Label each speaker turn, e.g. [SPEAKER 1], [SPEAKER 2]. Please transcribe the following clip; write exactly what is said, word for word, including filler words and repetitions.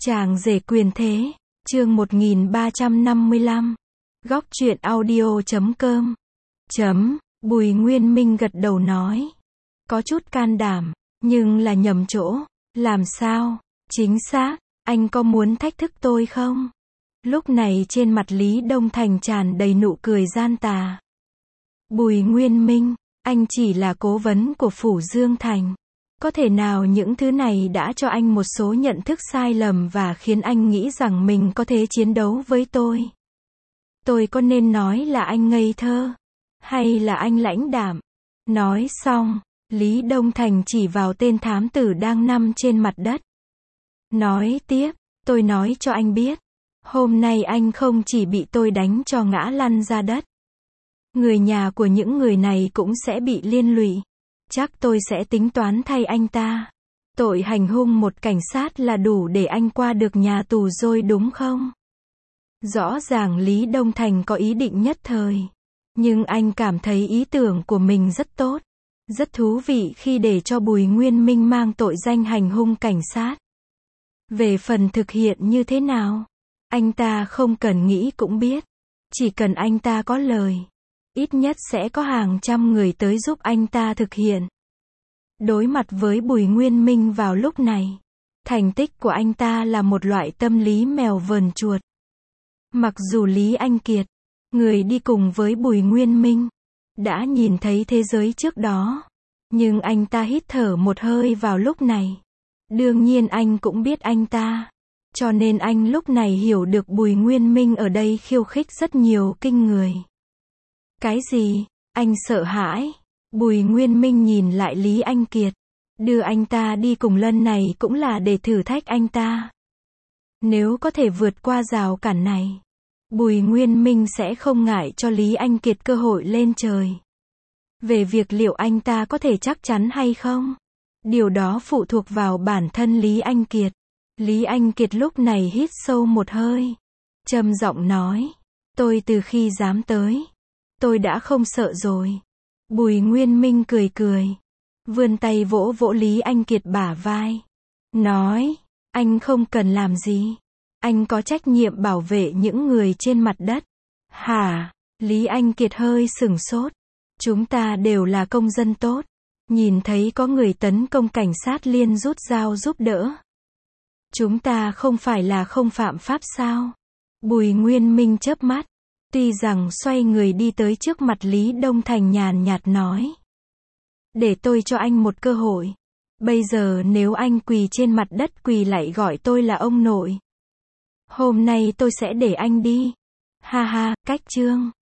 [SPEAKER 1] Chàng rể quyền thế, chương một nghìn ba trăm năm mươi lăm. Góc truyện audio chấm com. Chấm, Bùi Nguyên Minh gật đầu nói. Có chút can đảm, nhưng là nhầm chỗ. Làm sao? Chính xác, anh có muốn thách thức tôi không? Lúc này trên mặt Lý Đông Thành tràn đầy nụ cười gian tà. Bùi Nguyên Minh, anh chỉ là cố vấn của Phủ Dương Thành. Có thể nào những thứ này đã cho anh một số nhận thức sai lầm và khiến anh nghĩ rằng mình có thể chiến đấu với tôi? Tôi có nên nói là anh ngây thơ? Hay là anh lãnh đạm? Nói xong, Lý Đông Thành chỉ vào tên thám tử đang nằm trên mặt đất. Nói tiếp, tôi nói cho anh biết. Hôm nay anh không chỉ bị tôi đánh cho ngã lăn ra đất. Người nhà của những người này cũng sẽ bị liên lụy. Chắc tôi sẽ tính toán thay anh ta. Tội hành hung một cảnh sát là đủ để anh qua được nhà tù rồi đúng không? Rõ ràng Lý Đông Thành có ý định nhất thời. Nhưng anh cảm thấy ý tưởng của mình rất tốt. Rất thú vị khi để cho Bùi Nguyên Minh mang tội danh hành hung cảnh sát. Về phần thực hiện như thế nào? Anh ta không cần nghĩ cũng biết. Chỉ cần anh ta có lời. Ít nhất sẽ có hàng trăm người tới giúp anh ta thực hiện. Đối mặt với Bùi Nguyên Minh vào lúc này, thành tích của anh ta là một loại tâm lý mèo vờn chuột. Mặc dù Lý Anh Kiệt, người đi cùng với Bùi Nguyên Minh, đã nhìn thấy thế giới trước đó, nhưng anh ta hít thở một hơi vào lúc này. Đương nhiên anh cũng biết anh ta, cho nên anh lúc này hiểu được Bùi Nguyên Minh ở đây khiêu khích rất nhiều kinh người. Cái gì? Anh sợ hãi? Bùi Nguyên Minh nhìn lại Lý Anh Kiệt. Đưa anh ta đi cùng lần này cũng là để thử thách anh ta. Nếu có thể vượt qua rào cản này, Bùi Nguyên Minh sẽ không ngại cho Lý Anh Kiệt cơ hội lên trời. Về việc liệu anh ta có thể chắc chắn hay không, điều đó phụ thuộc vào bản thân Lý Anh Kiệt. Lý Anh Kiệt lúc này hít sâu một hơi, trầm giọng nói, tôi từ khi dám tới, tôi đã không sợ rồi. Bùi Nguyên Minh cười cười, vươn tay vỗ vỗ Lý Anh Kiệt bả vai, nói, anh không cần làm gì, anh có trách nhiệm bảo vệ những người trên mặt đất. Hả? Lý Anh Kiệt hơi sửng sốt. Chúng ta đều là công dân tốt. Nhìn thấy có người tấn công cảnh sát liền rút dao giúp đỡ. Chúng ta không phải là không phạm pháp sao? Bùi Nguyên Minh chớp mắt. Tuy rằng xoay người đi tới trước mặt Lý Đông Thành nhàn nhạt nói. Để tôi cho anh một cơ hội. Bây giờ nếu anh quỳ trên mặt đất quỳ lại gọi tôi là ông nội. Hôm nay tôi sẽ để anh đi. Ha ha, cách chương.